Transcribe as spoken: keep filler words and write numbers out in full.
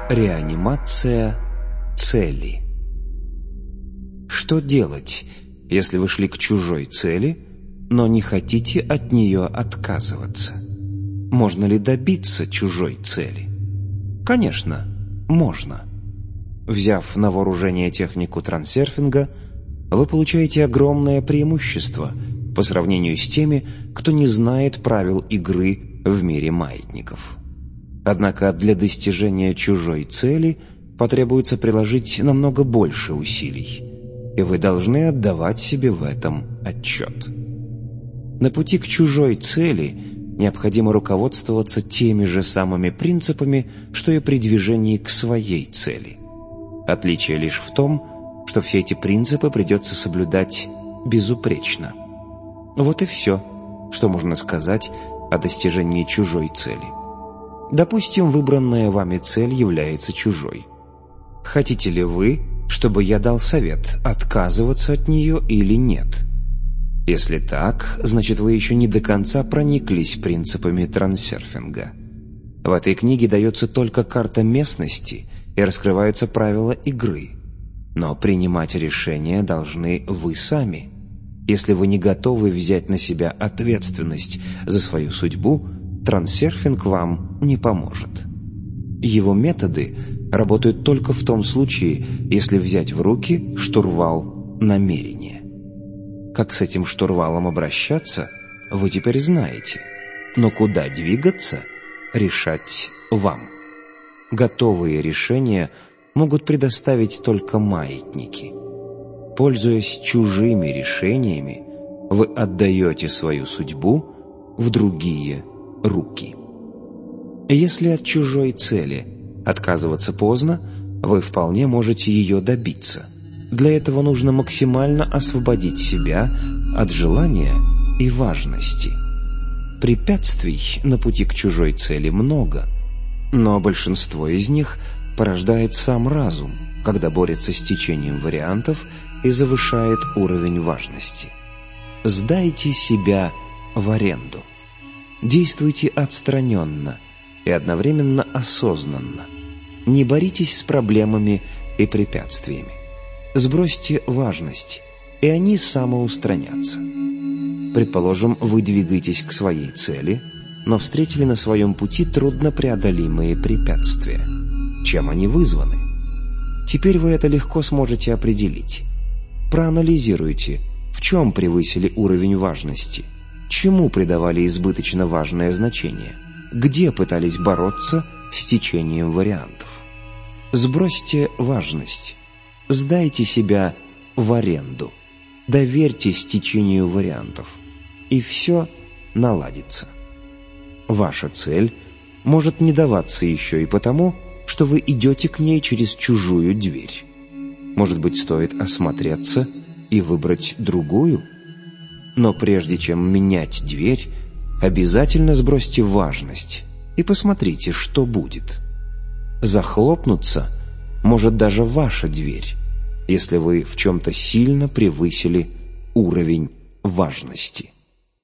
Реанимация цели. Что делать, если вы шли к чужой цели, но не хотите от нее отказываться? Можно ли добиться чужой цели? Конечно, можно. Взяв на вооружение технику трансерфинга, вы получаете огромное преимущество по сравнению с теми, кто не знает правил игры в мире маятников. Однако для достижения чужой цели потребуется приложить намного больше усилий, и вы должны отдавать себе в этом отчет. На пути к чужой цели необходимо руководствоваться теми же самыми принципами, что и при движении к своей цели. Отличие лишь в том, что все эти принципы придется соблюдать безупречно. Вот и все, что можно сказать о достижении чужой цели. Допустим, выбранная вами цель является чужой. Хотите ли вы, чтобы я дал совет, отказываться от нее или нет? Если так, значит, вы еще не до конца прониклись принципами трансерфинга. В этой книге дается только карта местности и раскрываются правила игры. Но принимать решения должны вы сами. Если вы не готовы взять на себя ответственность за свою судьбу, трансерфинг вам не поможет. Его методы работают только в том случае, если взять в руки штурвал намерения. Как с этим штурвалом обращаться, вы теперь знаете, но куда двигаться, решать вам. Готовые решения могут предоставить только маятники. Пользуясь чужими решениями, вы отдаете свою судьбу в другие руки. Если от чужой цели отказываться поздно, вы вполне можете ее добиться. Для этого нужно максимально освободить себя от желания и важности. Препятствий на пути к чужой цели много, но большинство из них порождает сам разум, когда борется с течением вариантов и завышает уровень важности. Сдайте себя в аренду. Действуйте отстраненно и одновременно осознанно. Не боритесь с проблемами и препятствиями. Сбросьте важность, и они самоустранятся. Предположим, вы двигаетесь к своей цели, но встретили на своем пути труднопреодолимые препятствия. Чем они вызваны? Теперь вы это легко сможете определить. Проанализируйте, в чем превысили уровень важности, чему придавали избыточно важное значение, где пытались бороться с течением вариантов. Сбросьте важность, сдайте себя в аренду, доверьтесь течению вариантов, и все наладится. Ваша цель может не даваться еще и потому, что вы идете к ней через чужую дверь. Может быть, стоит осмотреться и выбрать другую? Но прежде чем менять дверь, обязательно сбросьте важность и посмотрите, что будет. Захлопнуться может даже ваша дверь, если вы в чем-то сильно превысили уровень важности.